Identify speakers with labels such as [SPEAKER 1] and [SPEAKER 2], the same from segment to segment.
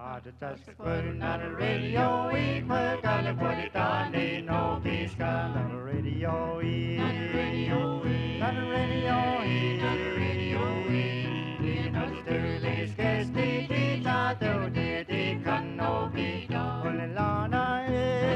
[SPEAKER 1] Not a radio, we put on the body down, no peace, not a radio, not a radio, not a radio, not a radio, not a sterling, scarce the data, though the can no be done. Lana,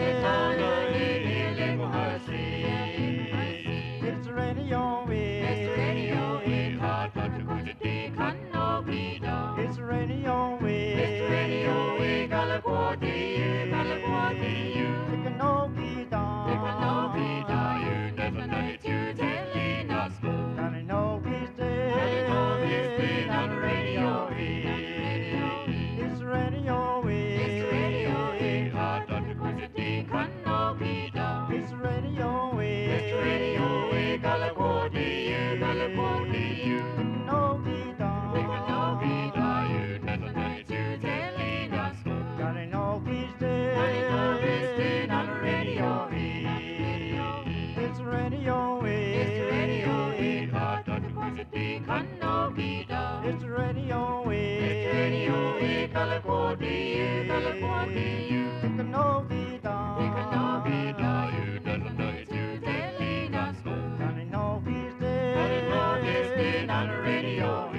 [SPEAKER 1] it's radio, it's radio, hard to go to the can no be done. It's radio, it's radio, California, California, it can no be done. It can no be done. You never know it, you telling us. Can no be still. Can no be still on the radio. It's radio, it's radio, hard to go to the can no be done. It's radio, California, California, it can no be done. It can no be done. You never know it, you telling us. Can no be still. Can no be still on the radio. It's radio, it's radio, hard to go to the can no be done. It's radio, California, California, it can no be done. It can no be done. You never know it, you telling us. Can it no be still? Can it no be still on the radio?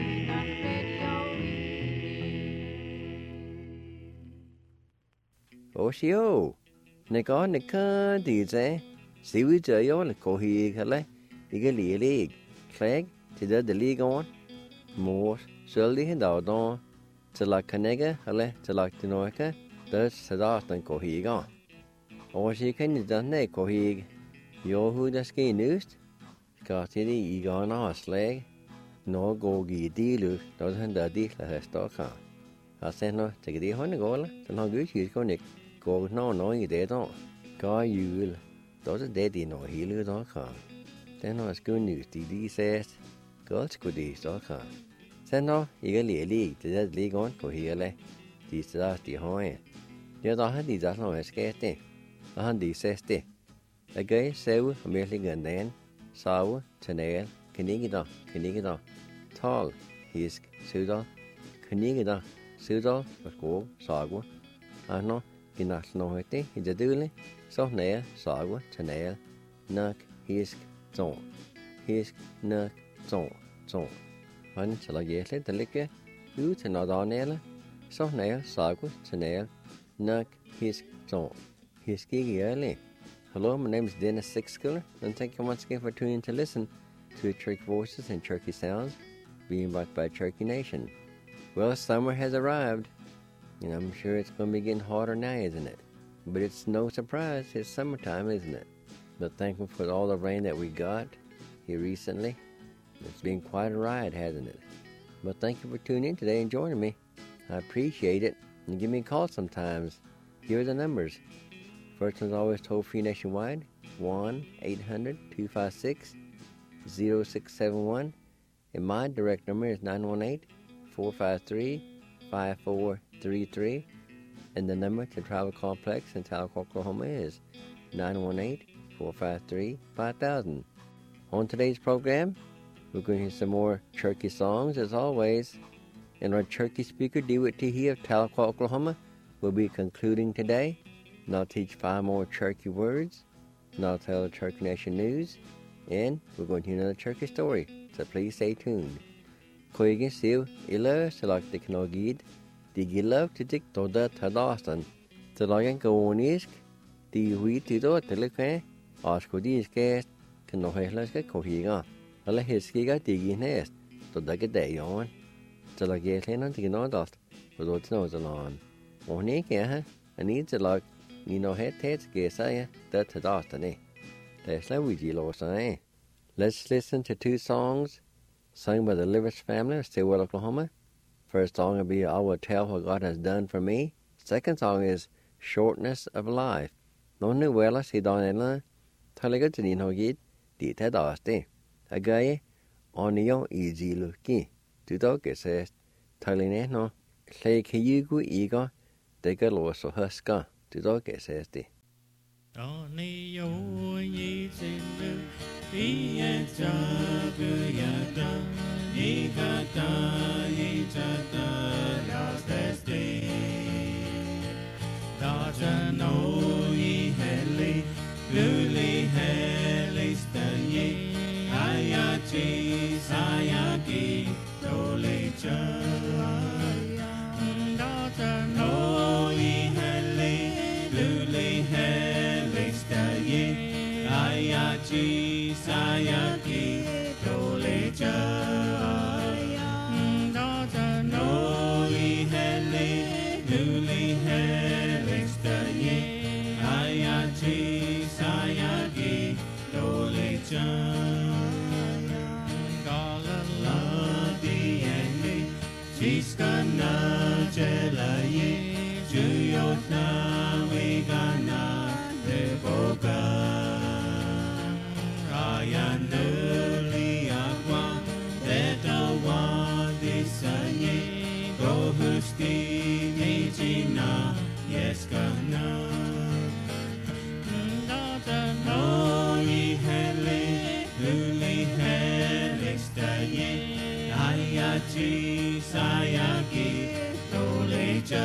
[SPEAKER 2] Oshio, Nikon, Nikon, DJ, see we tell you on the Kohi, Eagerly League, Clegg, to the league on, more, surely and out on, to like Canega, to like Tinoka, that's Sadat Kohi gone. Or she can done ne Kohi, yo who the ski news, Scotty Egon or slag, no go gi dealu, doesn't the deal has stock on. I sent her to get the honey goal, and how good she's going to go no knowing they don't. Guy you will, those are dead in or healer dot com. Then I school news, DD says, girls could eat dot com. Send her, eagerly a league to that league on Kohile, these last the hoy. The other hand is not a skate. A handy says they. A gay sew, a merely gun then, sour, tenail, canigida, tall, hisk, sudal, canigida. Sudal, Go, Sagwa, Anno, Ginasnohete, Hidaduli, Sohnail, Sagwa, Tanail, Nuck, Hisk, Zon, Hisk, Nuck, Zon. One shall I get it, the liquor, you to not on Ella, Sohnail, Sagwa, Tanail, Nuck, Hisk, Zon, Hiski early. Hello, my name is Dennis Sixschooler, and thank you once again for tuning in to listen to Turkey Voices and Turkey Sounds, being brought by Turkey Nation. Well, summer has arrived, and I'm sure it's going to be getting hotter now, isn't it? But it's no surprise, it's summertime, isn't it? But thankful for all the rain that we got here recently. It's been quite a ride, hasn't it? But thank you for tuning in today and joining me. I appreciate it. And give me a call sometimes. Here are the numbers. First one's always toll-free nationwide, 1-800-256-0671. And my direct number is 918-453-5433, and the number to Travel Complex in Tahlequah, Oklahoma is 918-453-5000. On today's program, we're going to hear some more Cherokee songs as always, and our Cherokee speaker, DeWitt Teehee of Tahlequah, Oklahoma, will be concluding today, and I'll teach 5 more Cherokee words, and I'll tell the Cherokee Nation news, and we're going to hear another Cherokee story, so please stay tuned. Koigin siu ila selak teknologid di gilav titik toda tadastan selagan kawonisk di hui tito telekhe askodis kanohlas ke kohiga ala hiskiga digines toda ke dayon selagelen tignodast rodotno zalan oni ke ani selak nino het gesaya that tadastane tesla wiji say. Let's listen to 2 songs sung by the Livers family of Stillwater, Oklahoma. First song will be I Will Tell What God Has Done For Me. Second song is Shortness of Life. No new wella si donella talaga tinin hogid di tadaste. Agaye onio easy luki. Tudo que says taline no clay kiyugu ego dega loso huska. Tudo que says di.
[SPEAKER 3] Onio easy Iyachaguyata, Ikata, Ichata, Lastesti. Shiskana Jelaye Juyotna Vigana Devoga Ayanuli Aqua Detawa Disaye Gohusti Mijina Yeskana No Ihele Uli Helixtaye Ayachi Sayagi Toleja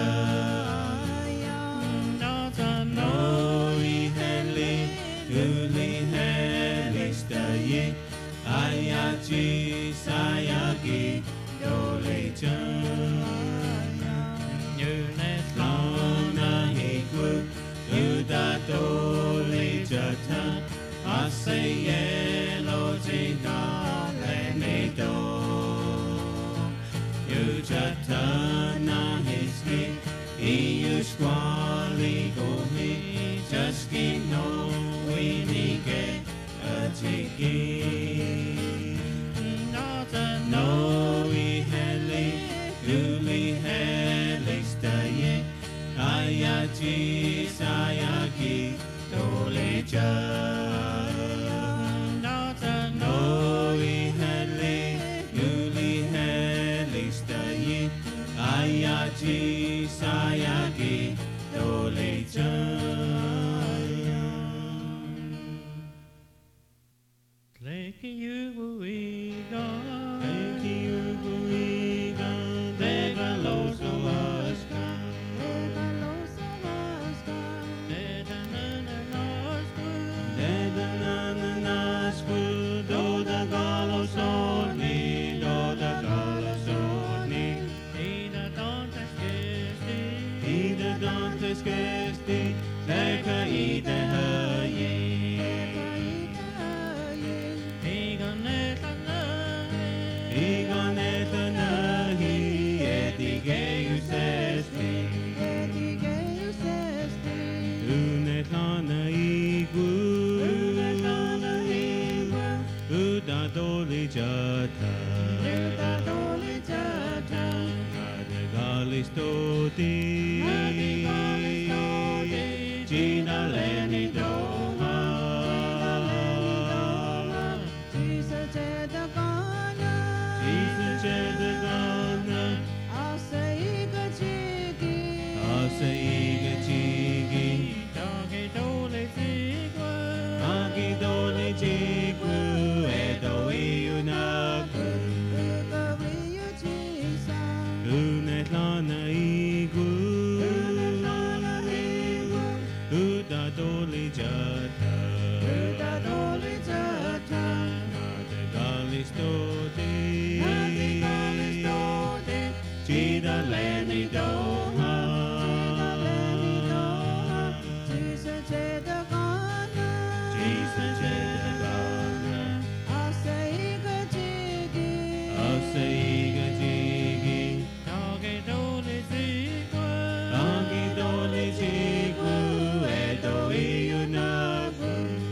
[SPEAKER 3] No Ihele Uli Helixtaye Ayachi Sayagi Toleja Yunetlana Hikwu Uda Toleja Asaye Lojina Lenedo Yujatana Hiski Iyushkwali Gohi Jaskino Winike Atiki No Iheli Uli Helixtaye Ayachi Sayaki Toleja No Iheli Uli Helixtaye Ayachi Sayaki Toleja Leki Yuguiga Leki Yuguiga Degaloso Aska Skesti, leka ite haye. Igoneta nahi, etigeius esti. Unetlana igu, uda doli jata. Adegalistoti. Gina Leni Doma Jesus Jedagana Asaiga Chigi Dagi Dole Jigwu Edo Iunaku Unetlana Igu Uda Doli Jata Nadegalistoti Gina Leni Doha Jesus Jedagana Asaiga Jigi Dagi Doli Jigwu Edo Iunaku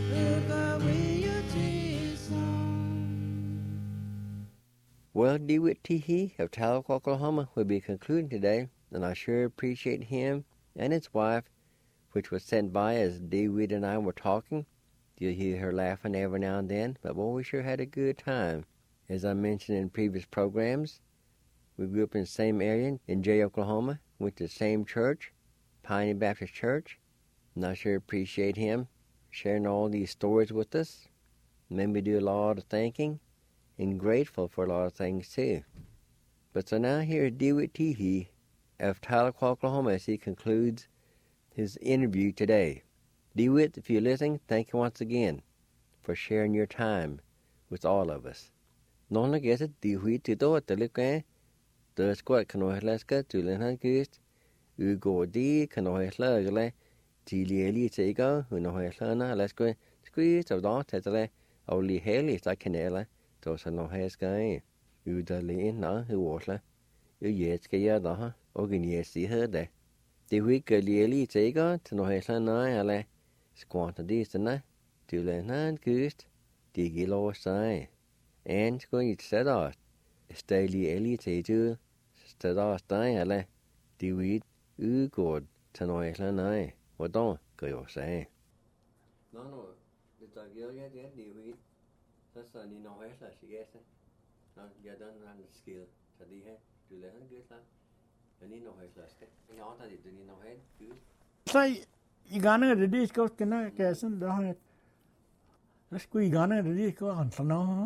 [SPEAKER 2] Well, DeWitt Teehee of Tahlequah, Oklahoma will be concluding today, and I sure appreciate him and his wife, which was sent by as DeWitt and I were talking. You'll hear her laughing every now and then, but boy, we sure had a good time. As I mentioned in previous programs, we grew up in the same area in Jay, Oklahoma, went to the same church, Pioneer Baptist Church, and I sure appreciate him sharing all these stories with us. Made me do a lot of thinking and grateful for a lot of things too. But so now here's DeWitt Teehee of Tahlequah, Oklahoma, as he concludes his interview today. DeWitt, if you're listening, thank you once again for sharing your time with all of us. Non guess it, DeWitt to do it, the look at the squad can Alaska to Lenhan Kist, Ugo D. can Oislagale, Tilly Tego, who know Helena, Alaska, squeeze of Don Tetele, only Haley, like Canela. Those are no hair guy. You the lean now, who water. You yet get the organ yes, see her there. The week a lily take on to no hair na, squant a decent, to learn hand goose, diggy low sign. And going to set out. Stay elite to til der steg eller de ved udgået til noget eller nej. Hvordan gør jeg sige? Nå, det der gør jeg det de ved. Så ni noget eller sig. Nå, jeg den han skill til de her. Du lader han godt la. Men ni noget eller skal. Jeg har det ni noget helt.
[SPEAKER 4] Så i gange det skal kena kasen der har jeg skulle i gange det skal han så nå.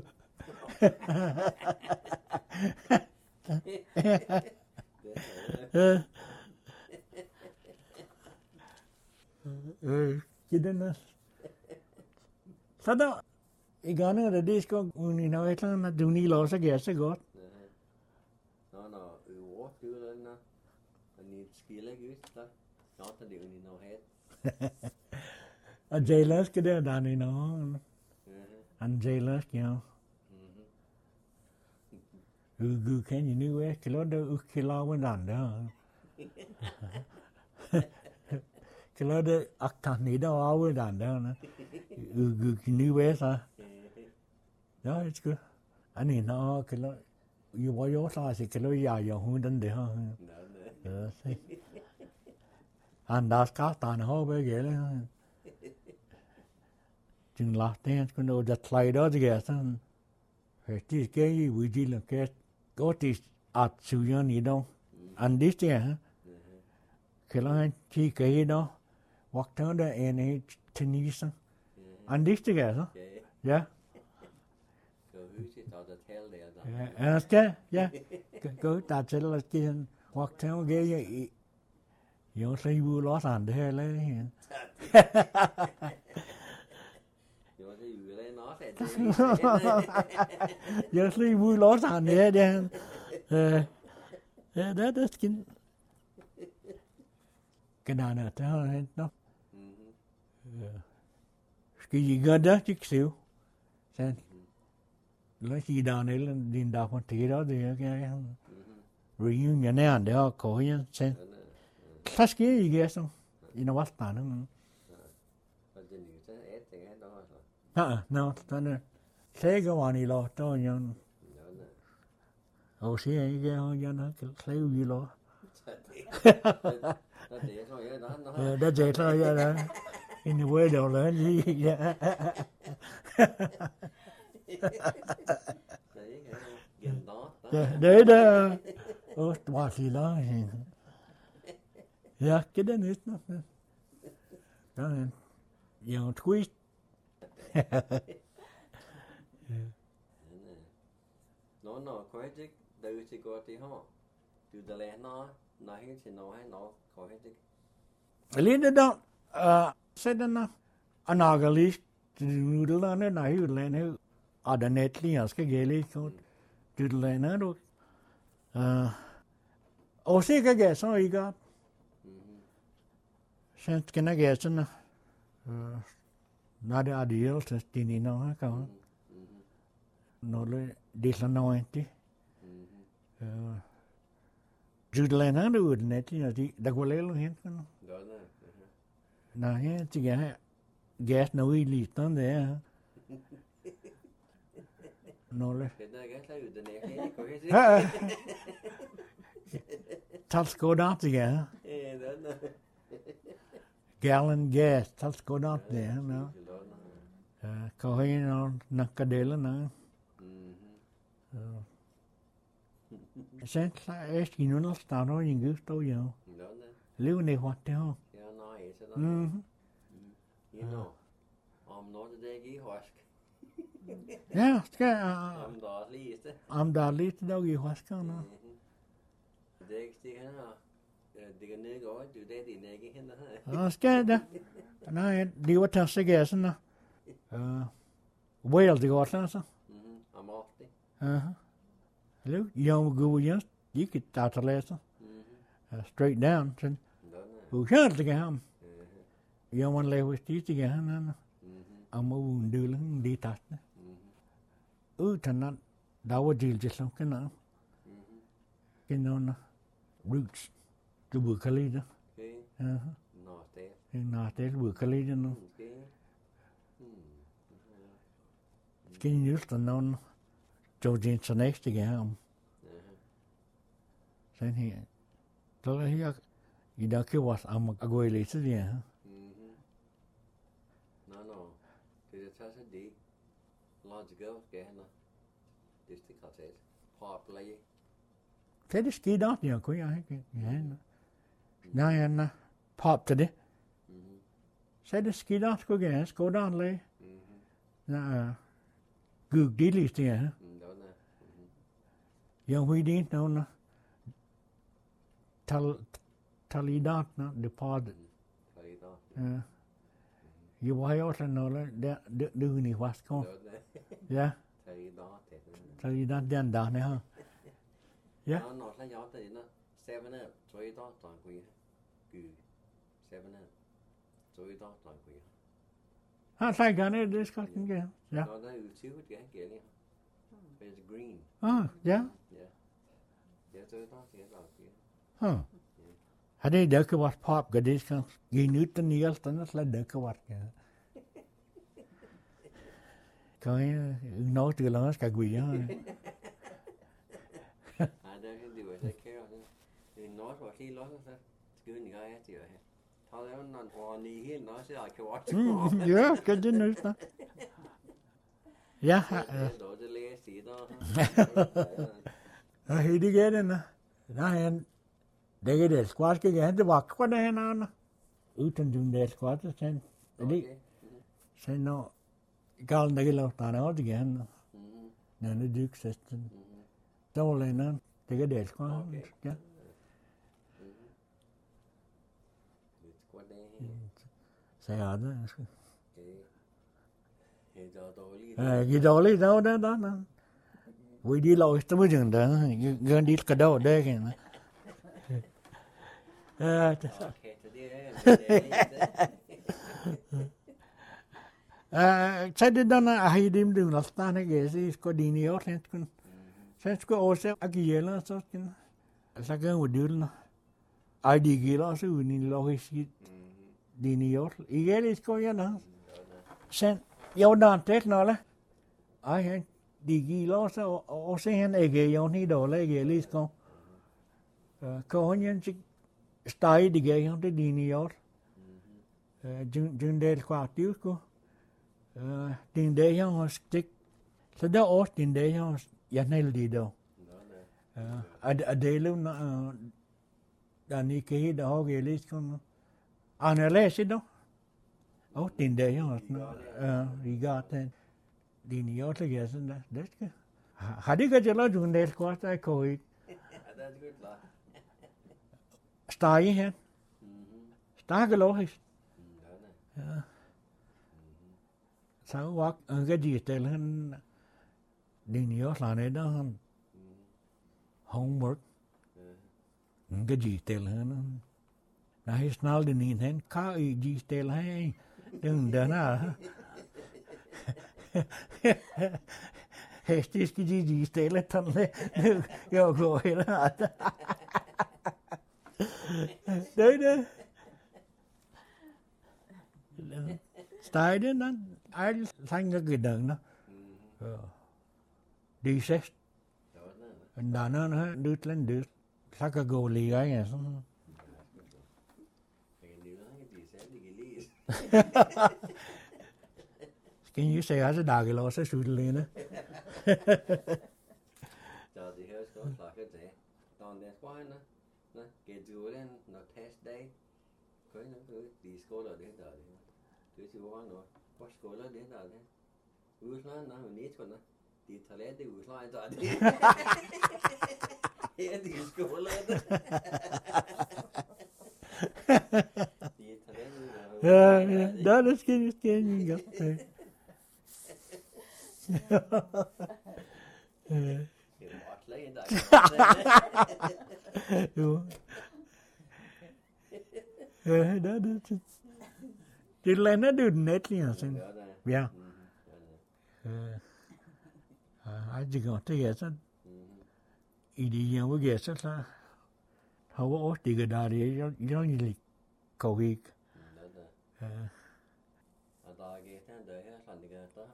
[SPEAKER 4] Kidan så der i gange det skal uni nå et eller andet du ni låser gæster godt.
[SPEAKER 2] Nå, ord gør den og ni skiller godt så. Nå, det uni nå helt.
[SPEAKER 4] Og jailers skal der ni nå. Han jailers ja. Gu kan you nu er kilo der ukila wendan der. Kilo der akta ni der wendan der. Gu nu er så. Ja, it's good. Ani no kilo you wa yo sa si kilo ya yo hun den der. Ja, se. Han der skal ta na ho be gele. Jing la den skal no der slider der sådan. Det skal I udgive kan godt det at sugen i dag. Andis det her. Kan han kigge i dag. Vagter der en tennis. Andis det så. Ja. Ja, skal ja. Gå der til at give vagter gør jeg i. Jeg ser jo lås an det her lige. Jeg ser jo lås an det her der. Ja, det er skin. Cái nào nữa thế hơn nó. Cái gì gần đó chứ xíu. Xem. Lấy gì đào này lên điền đào con tí đó thì cái reunion này anh đó có nhá xem. Khác cái gì kia xong. You know what's that? No, nó thế cái hoàn này lo cho nhau. Ồ xí ấy cái ho nó lấy gì lo. Đã dễ thôi vậy đó. In the way đâu lớn gì vậy? Đấy đó. Ủa, quá gì đó. Ja, cái đó nữa. Đó. Dùng twist.
[SPEAKER 2] Nó có hết từ chỉ có tí ho. Từ từ lẽ nó hết thì nó hay nó có hết chứ.
[SPEAKER 4] Liên đó sẽ đó anh agali từ đó nó này rồi nó ở đây net liền cái ghế đi từ đây nó rồi ở cái ghế sao ý cả xem cái này ghế sao nó đã ideal thì ni nó hả con nó lấy đi là nói chứ từ đây nó rồi net thì đặc biệt luôn hết con nào hết chỉ cái gas nó uy lì tao đấy nó lấy thắt cố đáp gì cả gallon gas thắt cố đáp đấy nó coi nó nặng cái đấy là nó sẽ là cái nó tao nói những cái tôi giờ lưu này hoạt thế không
[SPEAKER 2] You know, I'm not a deggy husk.
[SPEAKER 4] Yeah,
[SPEAKER 2] I'm the least.
[SPEAKER 4] I'm the least doggy husk, no.
[SPEAKER 2] Deg stick henne. Det kan ikke gå, du det din ikke henne.
[SPEAKER 4] Skal det? Nej, det var til sig gassen, no. Well, det går så.
[SPEAKER 2] I'm off.
[SPEAKER 4] Hello, you go just. You could start to listen. Straight down, so. Who should the game? You want to live with these again? I'm going to do that. Thằng đâu có deal just cái nào. Cái nó roots cái bữa kali đó. Nó té bữa kali đó nó. Cái news là nó cho trên next again. Sen hi. Tolle hi ida ke was am agoile se dia.
[SPEAKER 2] No. Thì sao sẽ đi? Logical cái nó. District hotel. Pop lấy.
[SPEAKER 4] Thế det ski dot ja ko ja. Ja en pop til det. Så det ski dot ko gas go down le. Na gug dilis dia.
[SPEAKER 2] Đó nè.
[SPEAKER 4] Yang hui din no na. Tali dot na deposit.
[SPEAKER 2] Phải đó.
[SPEAKER 4] You why out no la de ni was ko.
[SPEAKER 2] Đó nè.
[SPEAKER 4] Ja.
[SPEAKER 2] Phải đó thì.
[SPEAKER 4] Tali dot den da ne ha. Ja.
[SPEAKER 2] Nó là gió thì nó 7 up, rồi đó toàn quỳ. Cứ 7 up. Rồi đó toàn quỳ.
[SPEAKER 4] Ha sai gane det ska kan ge. Ja.
[SPEAKER 2] Nó là ưu chiếu cái kia đi. It's green.
[SPEAKER 4] Ja.
[SPEAKER 2] Yeah. Yeah, rồi đó thì đó kia.
[SPEAKER 4] Hade det ke was pop gadis kan. Ge nyt den niel den la det ke wat. Coi nói từ là cả quỷ á.
[SPEAKER 2] Där kan du take care of it. Det nåt vad det låter så. Skulle ni göra det ju. Ta det någon på ni helt nå så jag kan vara.
[SPEAKER 4] Ja, kan det nu så. Ja.
[SPEAKER 2] Då det läs i då.
[SPEAKER 4] Ja, hej det går den. Nej, det är det squash ke gen det var kvar det na. Utan det squash sen. Det sen no gal det låt ta det igen. När det dyks sen. Då lämnar det är det squash. Ja. Sai ở đó. Cái đó lý đâu đó đó. Vì đi lâu tôi mới dừng đó, gần đi cái đâu đây kìa. Sai đến đó là hay đêm đường là ta này cái gì có đi nhiều thế kun. Sai có ô xe cái gì là sao kun. Sai cái một đứa nó. Ai đi cái đó sẽ uống lâu hay gì đi nhiều. Ý cái đấy có gì nữa. Sai yêu đàn tết nó là. Ai hay đi cái đó sẽ ô xe hen cái yêu ni đồ lại cái lý con. Có những chiếc style đi cái không đi nhiều. Dừng để qua tiêu cô. Tiền đề không stick. Sau đó ở tiền đề không nhận hay đi đâu. Ở đây luôn nó đàn cái đó cái lý con. Anh lấy gì đâu. Ở tiền đề không đi gạt thế. Đi nhiều là cái gì đó. Đấy cái. Hadi cái chỗ đó dừng để qua tại coi. Style hen. Style cái lối. Sao quá cái gì tên hơn đi nhiều là này đó homework cái gì tên hơn na his nal đi nhìn hen cá gì tên hay đừng đỡ na hết cái gì tên lên thân lên yêu gọi đó đấy đấy style đấy nó ai thành cái đường đó đi xét đàn nó đứt lên đứt sao cái gồ lì cái này xong cái như xe sẽ đào cái lò sẽ sụt lên nữa
[SPEAKER 2] Giờ thì hơi có là cái gì toàn để qua nó cái chú lên nó test day cái nó cứ đi school ở đến giờ thì chú qua nó có school ở đến giờ đấy uống nó mình ít còn nó đi thở lẽ thì uống lại giờ đi đi school lên đi thở lẽ
[SPEAKER 4] đó là cái gì gặp
[SPEAKER 2] lấy đó
[SPEAKER 4] chỉ là nó được nét liền xem yeah ai chỉ có thế vậy sao ý đi nhiều cái gì sao là hầu hết thì cái đó thì nó như lịch cầu kỳ
[SPEAKER 2] đó cái thằng đấy là cái đó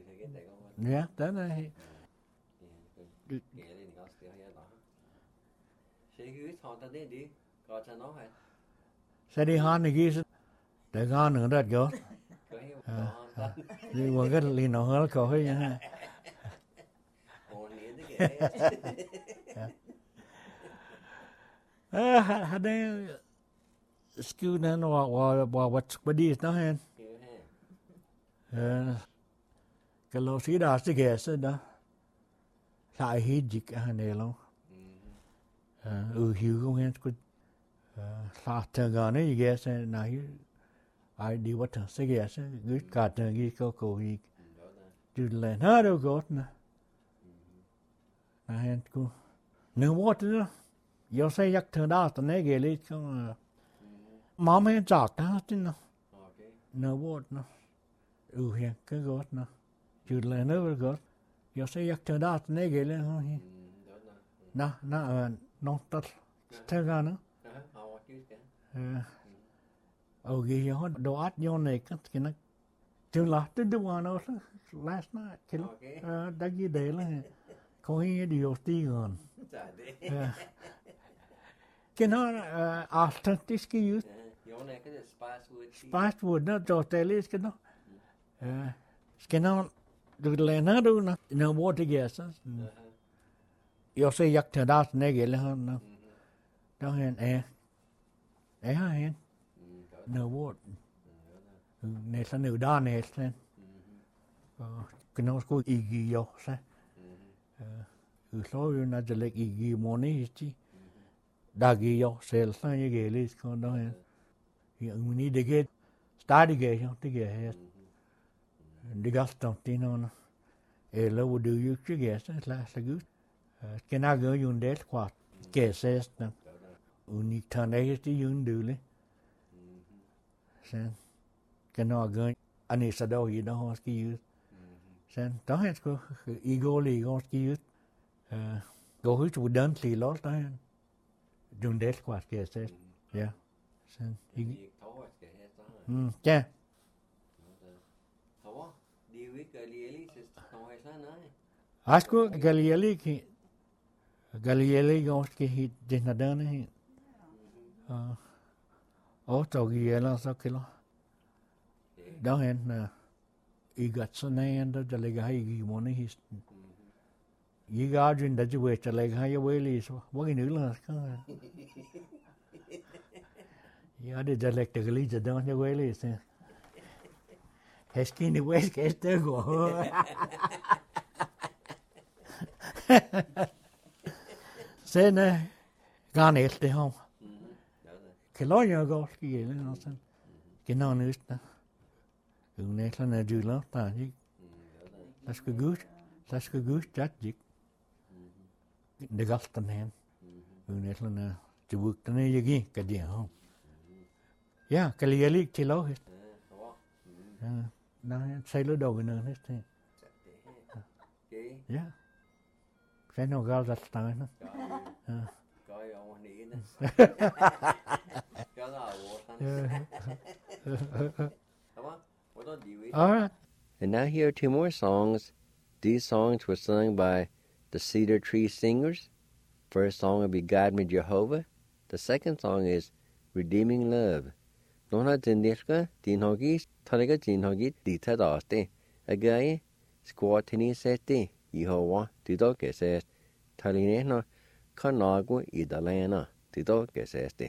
[SPEAKER 4] yeah đó này
[SPEAKER 2] cái này nó sẽ hay đó Sẽ cứ thọ ta đi đi, có cho nó hay.
[SPEAKER 4] Sẽ đi hàn này kia, để ngon nữa rất gớt.
[SPEAKER 2] Có hiểu có ta.
[SPEAKER 4] Đi qua cái lì nó hơi có hơi nha.
[SPEAKER 2] Ổn nghĩa thế kìa.
[SPEAKER 4] Hả đây, skill nên what body nó hen.
[SPEAKER 2] Hiểu ha.
[SPEAKER 4] Cái lô sĩ đá sẽ ghé sẽ đó. Lại hít dịch à này lâu. Hiểu không hen. Lại thằng gà này ghé sẽ này. Ai đi bắt thằng sẽ ghé sẽ. Gửi cả thằng ghi câu cầu ghi. Chứ lên hết đâu gọt nè. Nà hen cô. Nếu bót nữa. Yo say yak thằng đó tao này ghé lấy không. Mom hen chọt đó chứ nó. Nếu bót nó. Hen cái gọt nó. Chứ lên nữa gọt. Yo say yak thằng đó tao này ghé lấy không. Nó tất. Thằng gà nữa. Ghi yo đồ át yo này cái nó. Chứ là tôi đưa vào nó last night. Cái lúc đã ghi để là. Có hình điều tí gần. Cái nó authentic cái use.
[SPEAKER 2] Yo này cái
[SPEAKER 4] Spice wood nó cho tele cái nó. Cái nó được lên nó đâu nó. Nó bố thì ghé sao. Yo say yak thằng đó này ghé lên hơn nó. Đó hèn hả hèn. Nó bố. Này sao nữ đa này lên. Cái nó có ý gì yo sao. Số yo na jale ý gì mô này chứ. Đa gì yo sel sao như ghé lên con đó hèn. Mình đi để ghé. Start đi ghé không. Đi ghé hết. Đi gắt tổng tí nó. Lâu đưa yêu chứ ghé sao là good. Cái nào gỡ dùng để quạt. Ghé xét nè. Unique thằng ấy chứ dùng đưa lên. Sen. Cái nào gỡ. Anh ấy sẽ đâu gì đó hoa cái use. Sen. Đó hết có. Ego lì hoa cái use. Go hứa chủ đơn thì lót đó. Dùng để quạt ghé xét. Yeah. Sen. Chà.
[SPEAKER 2] Đi với Galieli thì không hay sao nữa.
[SPEAKER 4] Asko Galieli gos cái hit trên là đơn này. Cho ghi là sao cái lo. Đó hèn là ý gắt số này anh đó cho lấy cái gì mà này hit. Ý gà trên đó chú về cho lấy cái quê lì số. Bao cái nữa là cái. Ý để cho lấy cái lì cho đó cho quê lì xem. Hết cái này quê cái tớ của. Thế này, gà này thì không. Cái lối nhỏ gọt cái gì nó xem. Cái nó nữa đó. Này là nó dư lắm ta chứ. That's the good chat dịch. Để gọt tên hèn. Này là nó chỉ bước tên này gì cái gì không. Yeah, cái lý lý chỉ lối hết. Nó xây lối đầu cái nữa hết thế. Yeah. Sẽ nó gạo rất tài nó.
[SPEAKER 2] Coi ông này nữa. Cái đó
[SPEAKER 4] All right.
[SPEAKER 2] And now here are two more songs. These songs were sung by the Cedar Tree Singers. First song will be Guide Me Jehovah. The second song is Redeeming Love. Nona Jindishka, Dinhogi, Taliga Jinhogi, Dita Daste. Again, Squatini Seti, Yehovah, Tito Geses, Talineno, Kanagu, Idalena, Tito Geseste.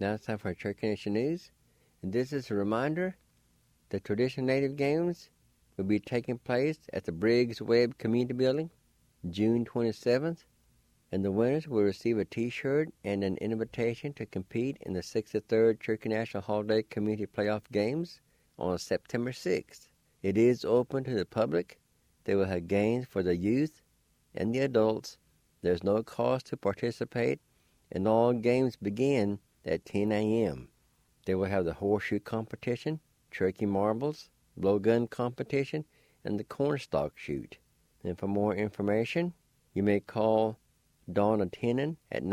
[SPEAKER 2] Now it's time for Cherokee Nation News. And this is a reminder that Traditional Native Games will be taking place at the Briggs Webb Community Building June 27th. And the winners will receive a T-shirt and an invitation to compete in the 63rd Cherokee National Holiday Community Playoff Games on September 6th. It is open to the public. They will have games for the youth and the adults. There's no cost to participate, and all games begin at 10 a.m. They will have the horseshoe competition, Cherokee marbles, blowgun competition, and the cornstalk shoot. And for more information, you may call Donna Tenon at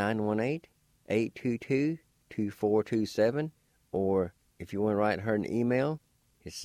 [SPEAKER 2] 918-822-2427, or if you want to write her an email, it's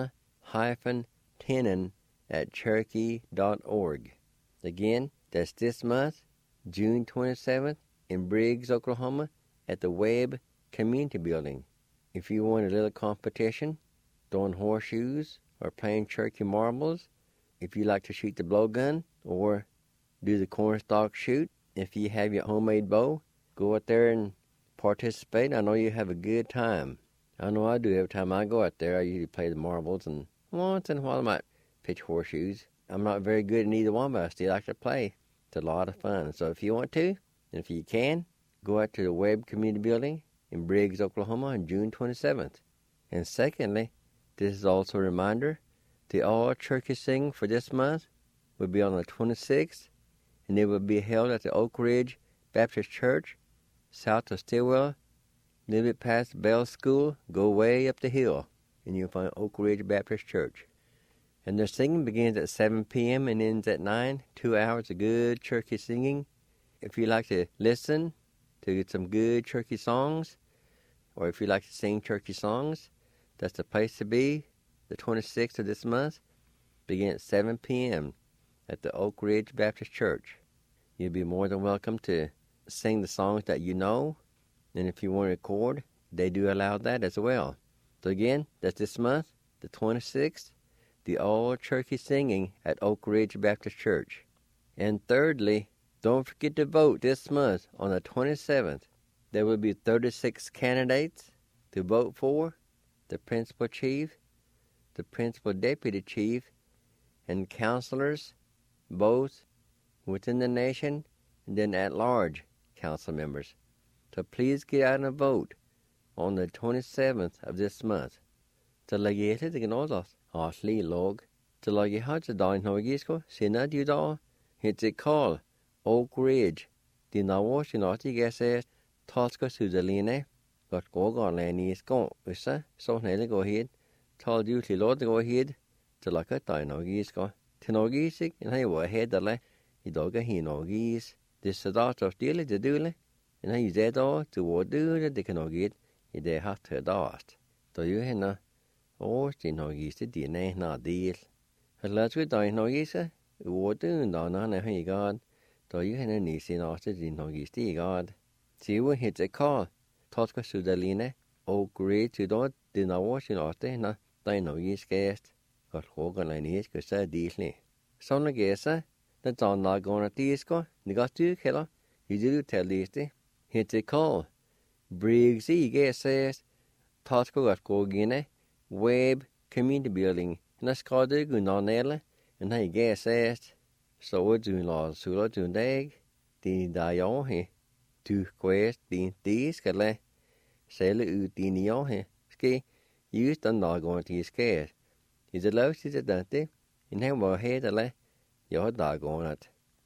[SPEAKER 2] donna-tenon@cherokee.org. Again, that's this month, June 27th, in Briggs, Oklahoma, at the Webb Community Building. If you want a little competition, throwing horseshoes or playing Cherokee marbles, if you like to shoot the blowgun or do the cornstalk shoot, if you have your homemade bow, go out there and participate. I know you have a good time. I know I do. Every time I go out there, I usually play the marbles, and once in a while I might pitch horseshoes. I'm not very good in either one, but I still like to play. It's a lot of fun. So if you want to, and if you can, go out to the Webb Community Building in Briggs, Oklahoma on June 27th. And secondly, this is also a reminder, the All Cherokee Sing for this month will be on the 26th, and it will be held at the Oak Ridge Baptist Church, south of Stillwell, a little bit past Bell School. Go way up the hill, and you'll find Oak Ridge Baptist Church. And their singing begins at 7 p.m. and ends at 9, 2 hours of good Cherokee singing. If you like to listen to some good Cherokee songs, or if you like to sing Cherokee songs, that's the place to be. The 26th of this month, begin at 7 p.m. at the Oak Ridge Baptist Church. You'll be more than welcome to sing the songs that you know, and if you want to record, they do allow that as well. So again, that's this month, the 26th, the All Cherokee Singing at Oak Ridge Baptist Church. And thirdly, don't forget to vote this month on the 27th. There will be 36 candidates to vote for: the principal chief, the principal deputy chief, and counselors, both within the nation and then at-large council members. So please get out and vote on the 27th of this month. Til lagete det genodos, asli log. Til lagi hadja dain hogisko, sina du da, hit it call Oak Ridge. Di nawash in ati gese, talska sudaline, got gogon lani isko, usa, so nele go hid, tal du til lord go hid, til laka dain hogisko. Tinogisik, and I were head the le, I doga hinogis, this sadat of dile de dule, and I zed all to what do the canogit, I de hat her dast. Do you henna? Oh, tinogis the DNA not deal. At last with dinogisa, what do donna he god, do you henna nisi nasty dinogis the god. See when hits a call, Toska Sudaline, oh great to dot, dinner washing after na dinogis guest. Got hogan and is good said deasly. Son of Gessa, the Don Lagona Tisco, the got two killer, you do tell these, hit a call. Briggs E. Gessays, Tosco got Gogine, Webb Community Building, and a Scotty Gunonella, and I guess so would do law Sula to dag, the Diohe, two quest, the Discale, Sailor Udiniohe, ski, used the Lagona Tiscare. Is it low to the dante? In him were head a le, your dog on it.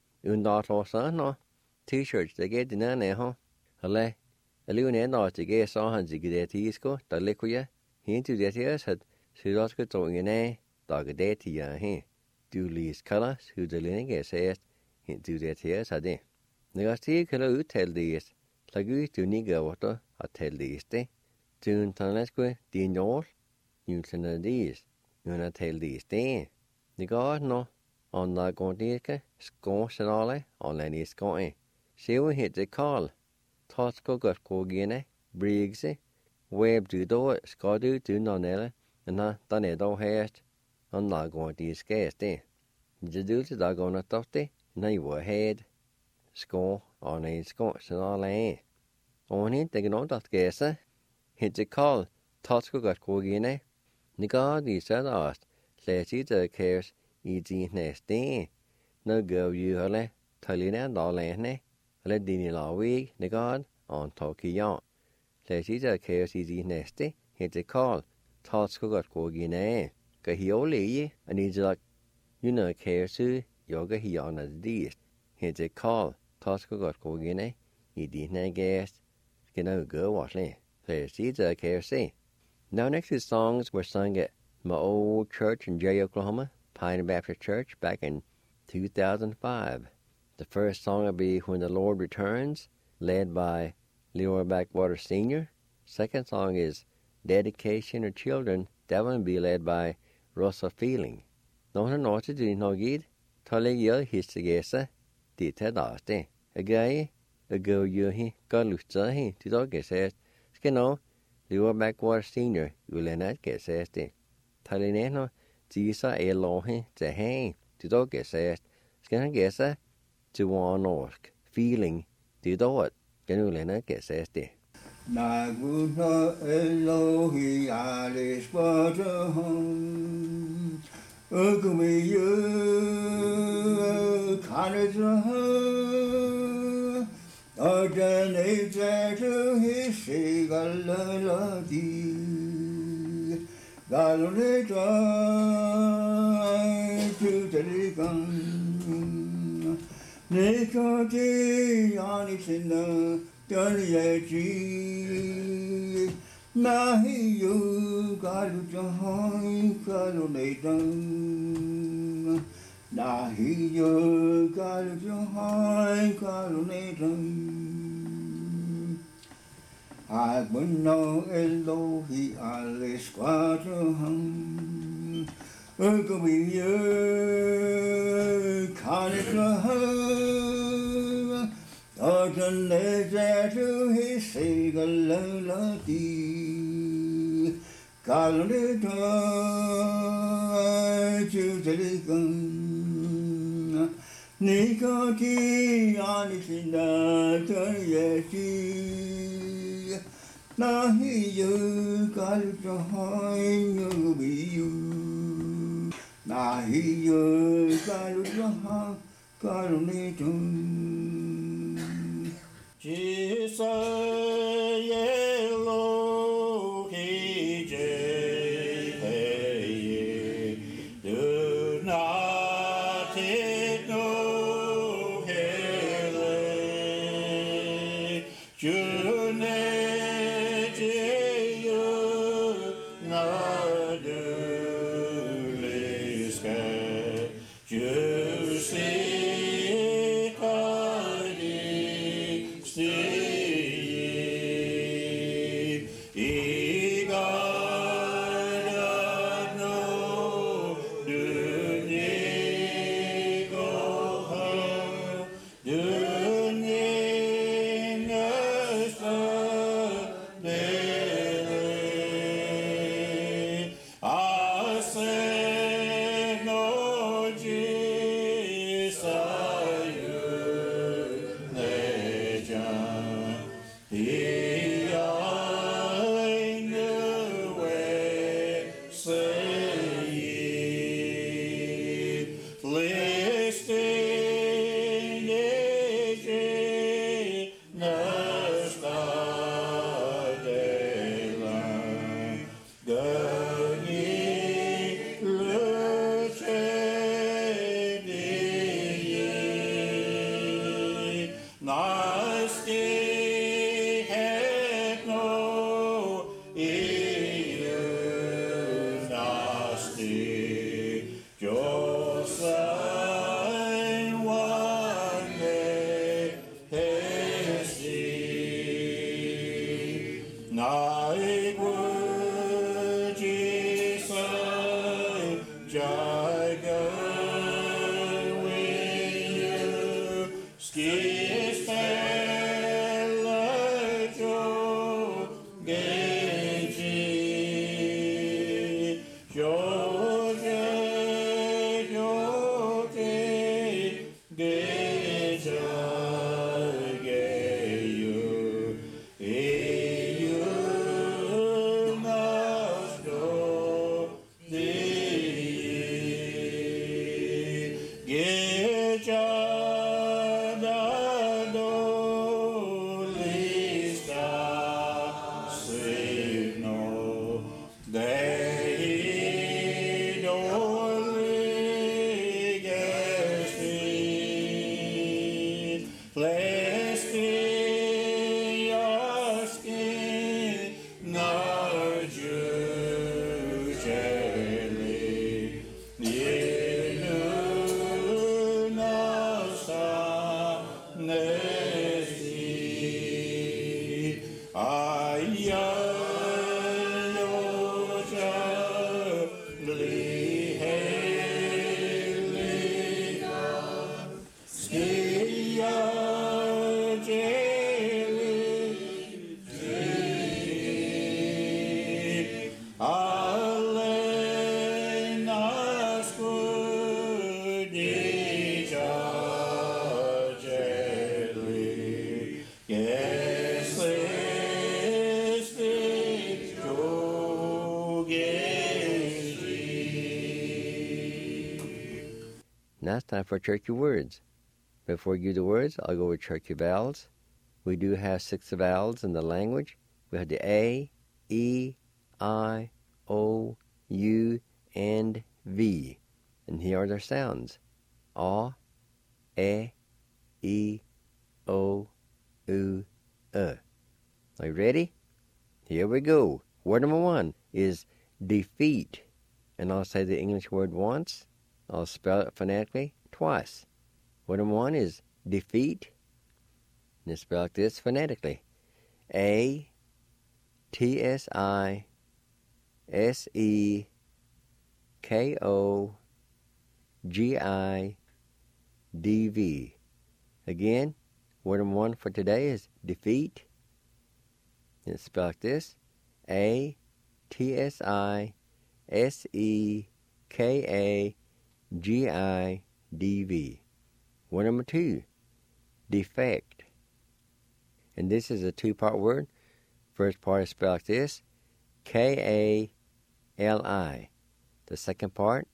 [SPEAKER 2] Not or son, no. T-shirts they get in an eho. A le, a little not to get saw hands to get tisco, the liquia. He into that ears had Sudoska throwing in a dog a day to ya he. Do lease colors who the linen gets says into that ears had they. The Gasti color tell these. Lagu to nigger water, I tell these day. Tune Tanesque, Dean North, you can these. You'll tell these day. The god no on the gondica, sconce and all on any sconce. See we hit the call. Tosco got Gogine, Briggs, Webb do do, Scotty do nonella, and not done it all hast on the gondi's gas day. The do the dog on a tofty, and I were head, score on a sconce and all Oni tegnont at gesa. Hinte call. Tatsko got kogine. Niga di said ast. Lesi the cares I di neste. No go you hale. Talina dalene. Hale dini la week. Nigad on Tokiyan. Lesi the cares I di neste. Hinte call. Tatsko got kogine. Gahioli. And he's like, you know, cares yoga he on as these. Hinte call. Tatsko got kogine. I di negast. Gonna go watchly. Lesi the cares. Now, next two songs were sung at my old church in Jerry, Oklahoma, Pioneer Baptist Church, back in 2005. The first song will be When the Lord Returns, led by Leroy Backwater Sr. Second song is Dedication of Children. That one will be led by Russell Feeling. No one knows to do no good. Tali yell his together. Did that last day. A guy, a girl you he got loose to him to dog says, Skino. Leroy Backwater Sr. Ulenat gets este. Talineno, Tisa Elohe, to hang, to dog gets est. Scan gessa, to one ork, feeling, to do it. Genulenat gets este.
[SPEAKER 5] Naguna Elohi Alice Waterhome. Ugly you, Canada. Originated to his Sigaladi. Galonita to the Ligan. Nikoti Anisina, Daniaji. Nahi you Galujahan, Galonita. Nahi you Galujahan, Galonita. I will know Elohi Alice Waterhome. Ugly you, Canada. Originated to his Sigaladi. Galonita to the Ligan. Nikoti Anisina Tariachi. Nahi you Galujahan, you be you. Nahi you Galujahan, Galunitum.
[SPEAKER 3] Jesus, Elohi, Jehovah, do not take no healing. Your name, not do sky. You see,
[SPEAKER 2] Now it's time for Cherokee words. Before we give the words, I'll go over Cherokee vowels. We do have 6 vowels in the language. We have the A, E, I, O, U, and V. And here are their sounds. A, E, O, U, Are you ready? Here we go. Word number 1 is defeat. And I'll say the English word once. I'll spell it phonetically twice. Word number 1 is defeat. And it's spelled like this phonetically. A, T, S, I, S, E, K, O, G, I, D, V. Again, word number 1 for today is defeat. And it's spelled like this. A, T, S, I, S, E, K, A, G, I, D, V. Word number 2, defect. And this is a 2-part word. First part is spelled like this. K-A-L-I. The second part,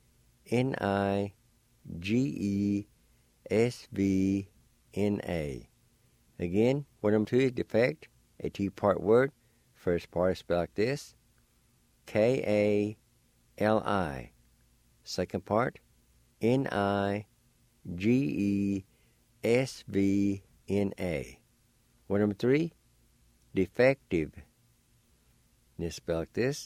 [SPEAKER 2] N-I-G-E-S-V-N-A. Again, word number 2 is defect, a 2-part word. First part is spelled like this. K-A-L-I. Second part, N-I-G-E-S-V-N-A. Word number 3, defective. And it's spelled like this.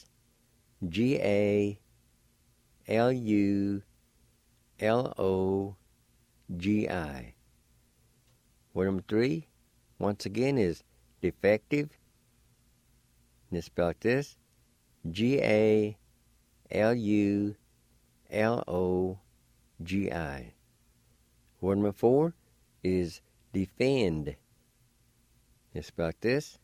[SPEAKER 2] G-A-L-U-L-O-G-I. Word number 3, once again, is defective. And it's spelled like this. G-A-L-U-L-O-G-I. Word number 4 is defend. It's spelled like this.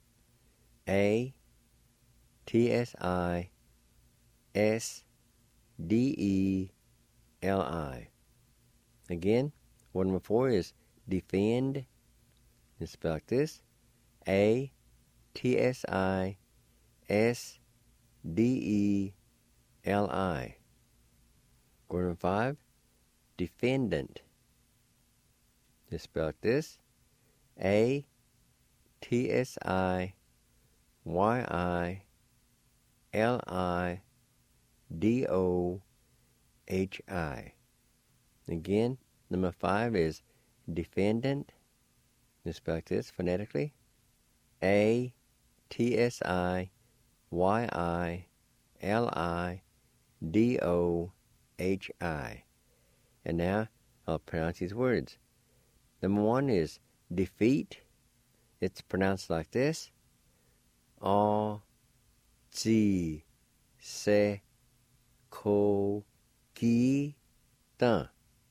[SPEAKER 2] A-T-S-I-S-D-E-L-I. Again, word number 4 is defend. It's spelled like this. A-T-S-I-S-D-E-L-I. Word number 5, defendant. It's spelled like this. A-T-S-I-Y-I-L-I-D-O-H-I. Again, number 5 is defendant. It's spelled like this phonetically. A-T-S-I-Y-I-L-I-D-O-H-I. And now I'll pronounce these words. Number 1 is defeat. It's pronounced like this. A-G-Se-Ko-Gi-Ta.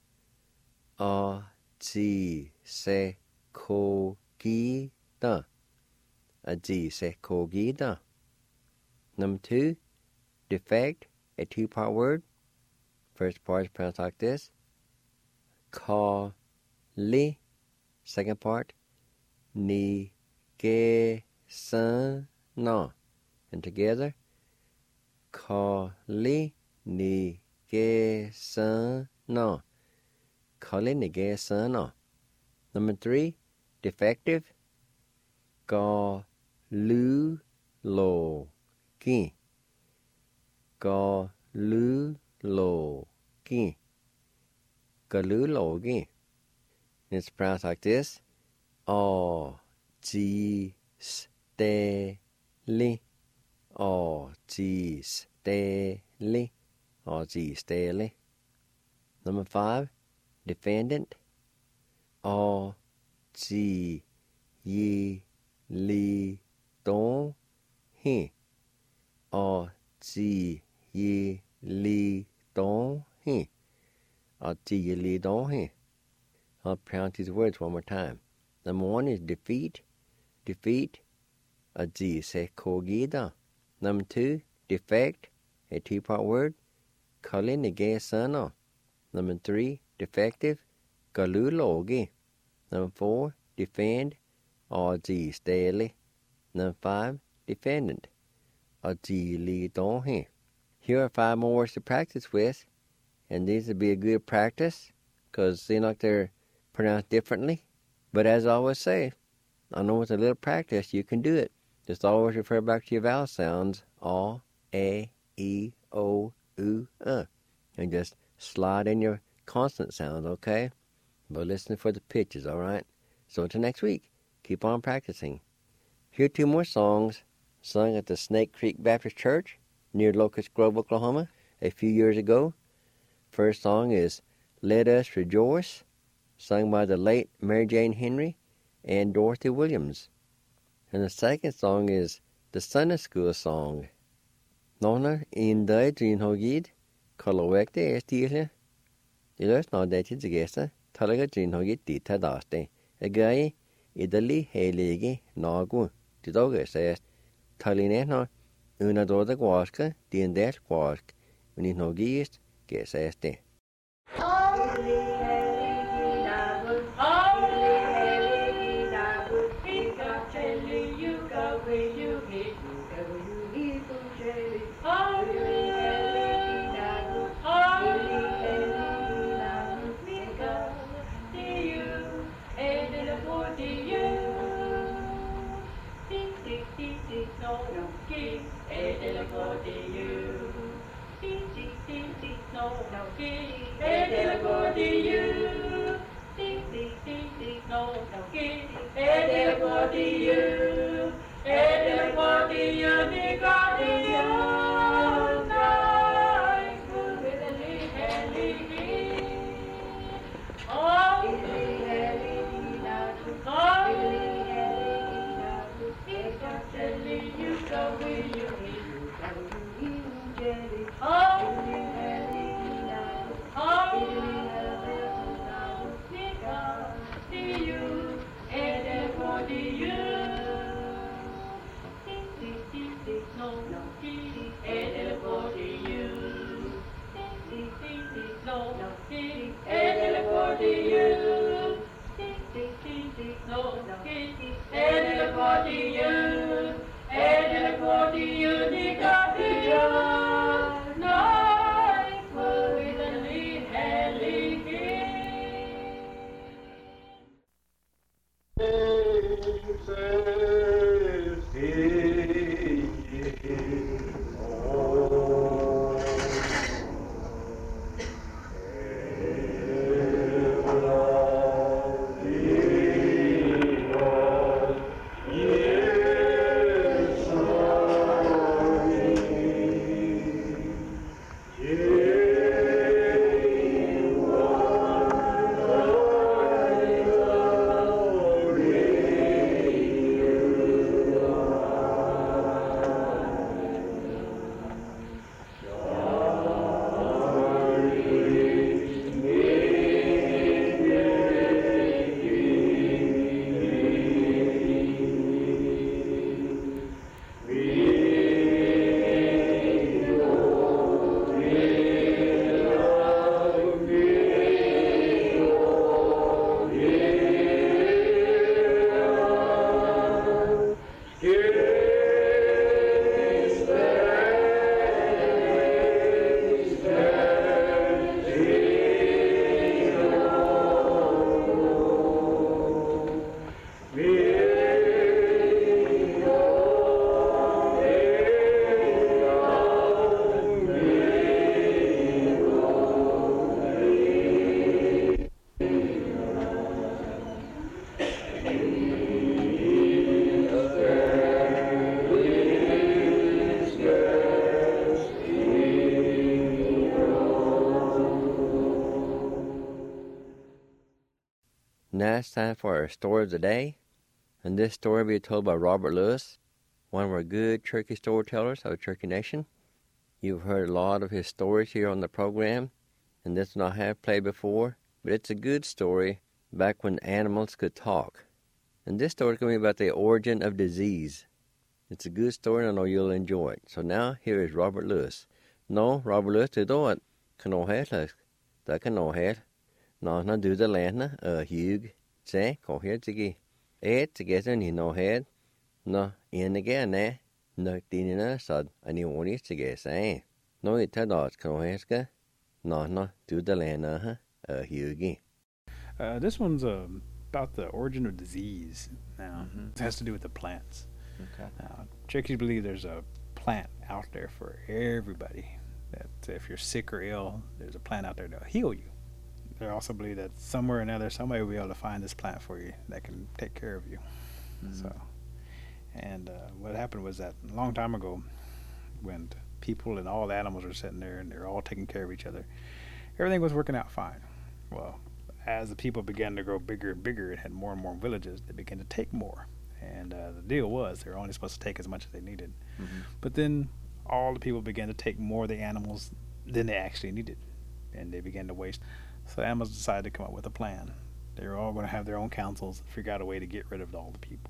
[SPEAKER 2] A-G-Se-Ko-Gi-Ta. A-G-Se-Ko-Gi-Ta. Number 2, defect, a 2-part word. First part is pronounced like this. Ka-li. Second part, ni-ge-san-na. And together, ka-li, ni-ge-san-na. Ka-li, ni-ge-san-na. Number 3, defective. Ga-lu-lo-ki. Galulogin. Galulogin. It's pronounced like this. Steli. Steli. Number 5, defendant. Li don hin. Li don hin. Li don hin. I'll pronounce these words one more time. Number 1 is defeat. Defeat. Se kogida. Number 2, defect. A 2-part word. Kalin again sana. Number 3, defective. Galulogi. Number 4, defend. Steli. Number 5, defendant. Li donhi. Here are 5 more words to practice with, and these would be a good practice because they seem like they're pronounced differently. But as I always say, I know with a little practice you can do it. Just always refer back to your vowel sounds, a, e, o, u, and just slide in your consonant sounds, okay? But listen for the pitches, all right? So until next week, keep on practicing. Here are 2 more songs sung at the Snake Creek Baptist Church near Locust Grove, Oklahoma, a few years ago. First song is Let Us Rejoice, sung by the late Mary Jane Henry and Dorothy Williams. And the second song is the Sunday School song. Nona in the Dream Hogid, Colowecte Estile. Ilus no dated together, Talaga Dream Hogid Dita Daste. A guy, Italy Halegi, Nagu, the dog says, Talineno, una doda guasca, the index guasc, when it no geist, guess este.
[SPEAKER 1] No.
[SPEAKER 2] now it's time for our story of the day. And this story will be told by Robert Lewis, one of our good Cherokee storytellers of Cherokee Nation. You've heard a lot of his stories here on the program, and this one I have played before, but it's a good story back when animals could talk. And this story is going to be about the origin of disease. It's a good story, and I know you'll enjoy it. So now, here is Robert Lewis. No, Robert Lewis, từ đó kan nå hết là ta kan nå hết. Nó du the land hug se ko hết tigi. Together ni nå hết. No in again nè. No tinina sad ani oni tigi se. No it that kan nå hết ka. No du the land hugi.
[SPEAKER 6] This one's about the origin of disease. Now, it has to do with the plants.
[SPEAKER 2] Okay.
[SPEAKER 6] Cherokees believe there's a plant out there for everybody. That if you're sick or ill, there's a plant out there that'll heal you. They also believe that somewhere or another, somebody will be able to find this plant for you that can take care of you. So, and what happened was that a long time ago, when people and all the animals were sitting there and they're all taking care of each other, everything was working out fine. Well, as the people began to grow bigger and bigger and had more and more villages, they began to take more. And the deal was they were only supposed to take as much as they needed. But then all the people began to take more of the animals than they actually needed, and they began to waste. So the animals decided to come up with a plan. They were all going to have their own councils and figure out a way to get rid of all the people.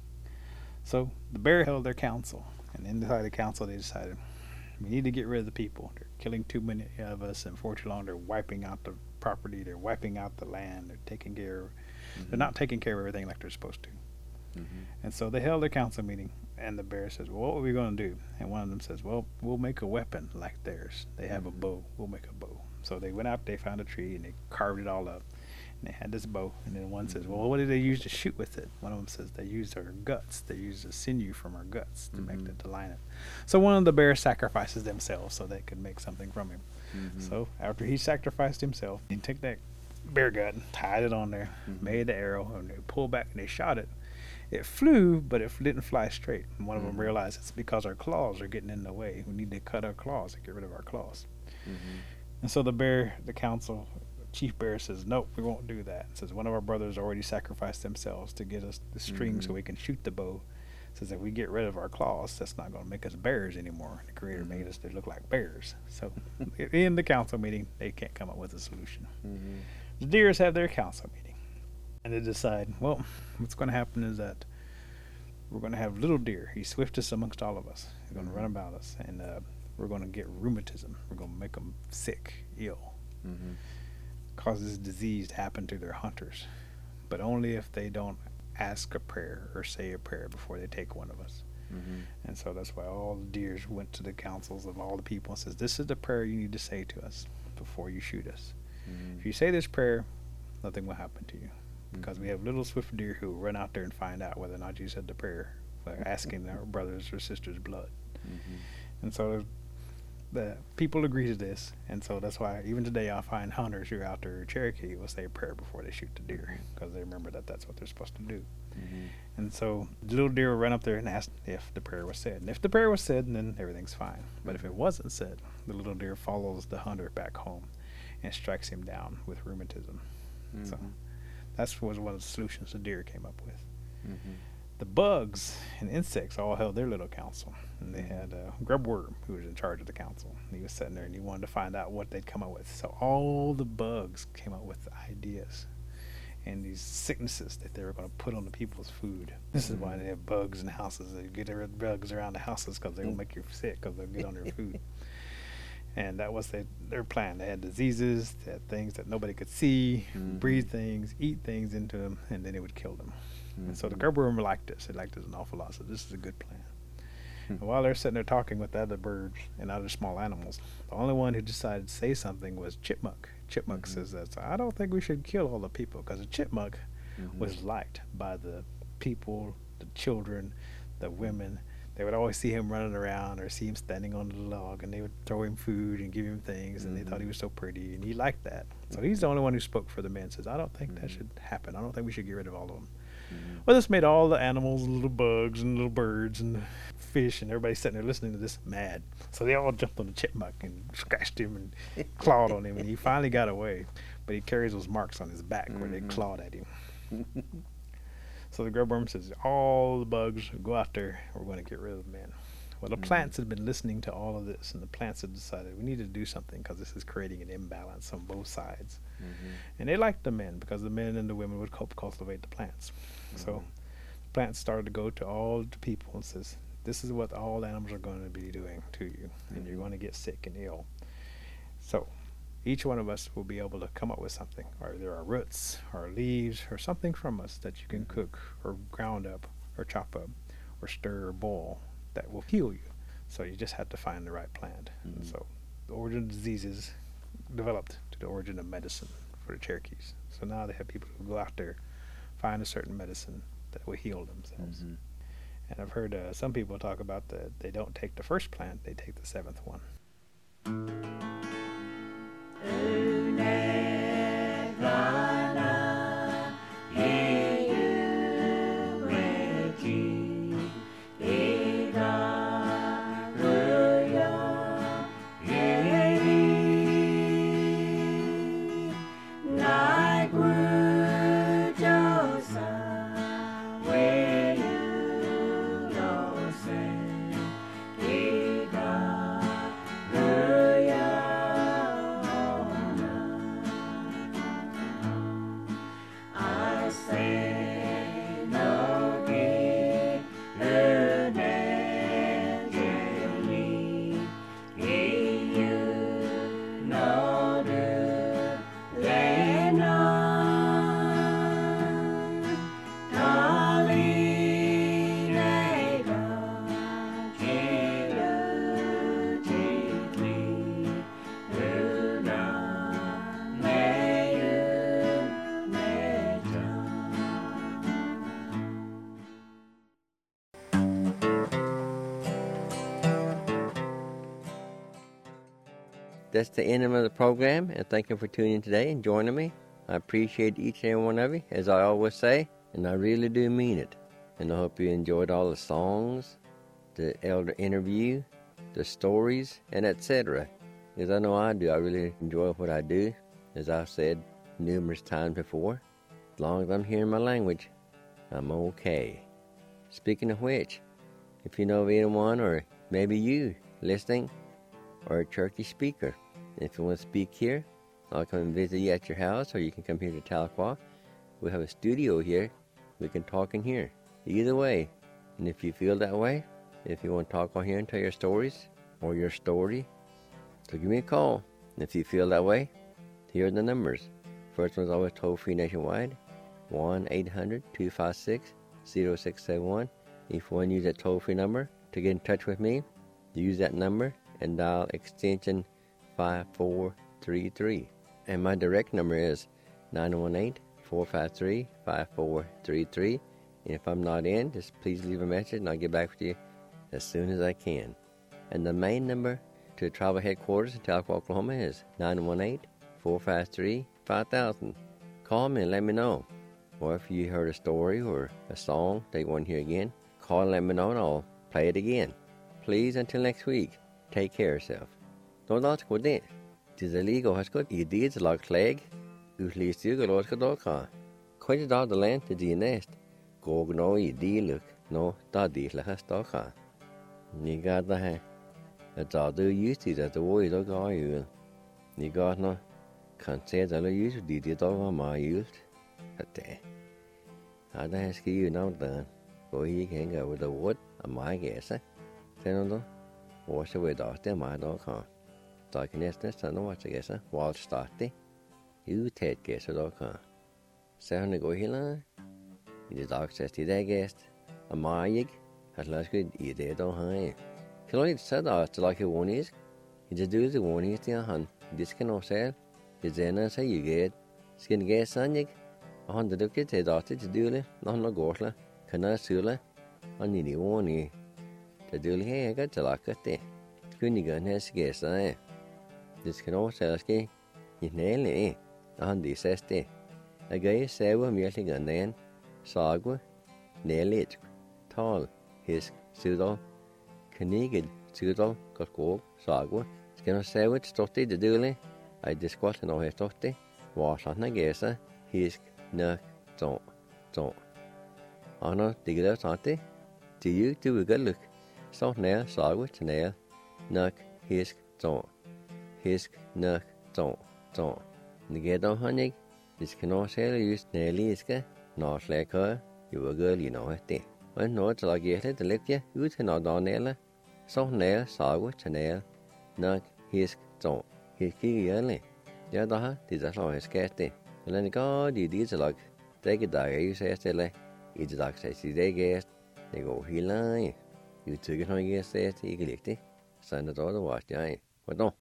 [SPEAKER 6] So the bear held their council, and inside the council they decided, we need to get rid of the people. They're killing too many of us, and for too long they're wiping out the property, they're wiping out the land, they're taking care of, they're not taking care of everything like they're supposed to. And so they held their council meeting, and the bear says, well, what are we going to do? And one of them says, well, we'll make a weapon like theirs. They have a bow. We'll make a bow. So they went out, they found a tree, and they carved it all up. And they had this bow. And then one says, well, what did they use to shoot with it? One of them says they used our guts. They used the sinew from our guts to make it, to line it. So one of the bears sacrifices themselves so they could make something from him. So after he sacrificed himself, he took that bear gut and tied it on there, made the arrow, and they pulled back and they shot it. It flew, but it didn't fly straight. And one of them realized it's because our claws are getting in the way. We need to cut our claws and get rid of our claws. And so the bear, the council, chief bear says, nope, we won't do that. Says one of our brothers already sacrificed themselves to get us the string so we can shoot the bow. Says if we get rid of our claws, that's not going to make us bears anymore. The creator made us to look like bears. So in the council meeting, they can't come up with a solution. The deers have their council meeting. And they decide, well, what's going to happen is that we're going to have little deer. He's swiftest amongst all of us. He's going to run about us. And we're going to get rheumatism. We're going to make them sick, ill. Cause this disease to happen to their hunters. But only if they don't ask a prayer or say a prayer before they take one of us. And so that's why all the deers went to the councils of all the people and says, this is the prayer you need to say to us before you shoot us. If you say this prayer, nothing will happen to you. Because we have little swift deer who run out there and find out whether or not you said the prayer by asking their brothers or sisters' blood. And so the people agree to this, and so that's why even today I find hunters who are out there, Cherokee, will say a prayer before they shoot the deer, because they remember that that's what they're supposed to do. And so the little deer will run up there and ask if the prayer was said. And if the prayer was said, then everything's fine. But if it wasn't said, the little deer follows the hunter back home and strikes him down with rheumatism. So that was one of the solutions the deer came up with. The bugs and insects all held their little council. And they had Grubworm, who was in charge of the council. And he was sitting there and he wanted to find out what they'd come up with. So all the bugs came up with ideas and these sicknesses that they were going to put on the people's food. This is why they have bugs in houses. They get rid of bugs around the houses because they will make you sick because they'll get on your food. And that was their plan. They had diseases, they had things that nobody could see, breathe things, eat things into them, and then it would kill them. And so the Grubworm liked this. They liked this an awful lot. So this is a good plan. And while they're sitting there talking with the other birds and other small animals, the only one who decided to say something was Chipmunk. Chipmunk says that, I don't think we should kill all the people, because a chipmunk was liked by the people, the children, the women. They would always see him running around or see him standing on the log, and they would throw him food and give him things, and they thought he was so pretty, and he liked that. So he's the only one who spoke for the men, says, I don't think that should happen. I don't think we should get rid of all of them. Well, this made all the animals and little bugs and little birds and fish and everybody sitting there listening to this mad. So they all jumped on the chipmunk and scratched him and clawed on him, and he finally got away. But he carries those marks on his back where they clawed at him. So the grub worm says, all the bugs go out there. We're going to get rid of the men. Well, the plants have been listening to all of this, and the plants have decided we need to do something because this is creating an imbalance on both sides. And they liked the men because the men and the women would cultivate the plants. So the plants started to go to all the people and says, this is what all animals are going to be doing to you, and you're going to get sick and ill. So each one of us will be able to come up with something, or there are roots or leaves or something from us that you can cook or ground up or chop up or stir or boil that will heal you. So you just have to find the right plant. And so the origin of diseases developed to the origin of medicine for the Cherokees. So now they have people who go out there, find a certain medicine that will heal themselves. And I've heard some people talk about that they don't take the first plant, they take the seventh one.
[SPEAKER 2] That's the end of the program, and thank you for tuning in today and joining me. I appreciate each and every one of you, as I always say, and I really do mean it. And I hope you enjoyed all the songs, the elder interview, the stories, and etc. As I know I do, I really enjoy what I do, as I've said numerous times before. As long as I'm hearing my language, I'm okay. Speaking of which, if you know of anyone, or maybe you listening, or a Cherokee speaker, if you want to speak here, I'll come and visit you at your house, or you can come here to Tahlequah. We have a studio here. We can talk in here. Either way. And if you feel that way, if you want to talk on here and tell your stories, or your story, so give me a call. And if you feel that way, here are the numbers. First one's always toll-free nationwide, 1-800-256-0671. If you want to use that toll-free number to get in touch with me, use that number and dial extension 5433. And my direct number is 918-453-5433. And if I'm not in, just please leave a message and I'll get back with you as soon as I can. And the main number to tribal headquarters in Tahlequah, Oklahoma is 918-453-5000. Call me and let me know. Or if you heard a story or a song that you want to hear again, call and let me know and I'll play it again. Please, until next week, take care of yourself. Don't ask what it. Tis illegal has got your deeds like leg. Utlist you go lost doka. Quite it out the land to the nest. Go no ye look. No, that deal has doka. Ni got the hand. It's all do use it at the way dog are you. Ni got no. Can't say that I use the dog on my used. At there. I don't ask you now done. Go he can go with the wood. My guess, eh? Then wash away doctor my dog. Like an estimate, I know what I guess, Wall starty. You take guess a dog. Seven go here. The dog says to that guest. A mayig has last good eat it on high. Can only said out like a one is. He just do the one is the hand. This can all sell. The Zena say you get. Skin gas sanjig. 100 of kids head out to do it. Not no gorla. Can I sula? I need you one. The do here got to like it. Couldn't go and has guess, eh? This can all sell ski. You nail it. 160. A guy say we're merely gun then. Sagwa. Nail it. Tall. His pseudo. Canigid. Pseudo. Got go. Sagwa. Can I say what stotty the dooley? I disquat no his stotty. Wash on a guess, his nuck don't. tån. Og når det kan lave det, det er jo godt lykke. Så nær sagu til nær, nok hisk tån. Hisk nok tån. Det kan dog han ikke. Det skal nå seriøst nærliske, når slækker, jo er godt lige noget det. Og når til at give lidt lidt ud til når der nærle, så nær sagu til nær, nok hisk tån. Hisk ikke alle. Ja, der har det der slår jeg skat det. Eller det går det til at dække der er jo sagde stille. I det dags at det gæst. Det går helt langt. Jeg tykker når jeg sagde det ikke ligge. Så er det dog det var jeg. Hvad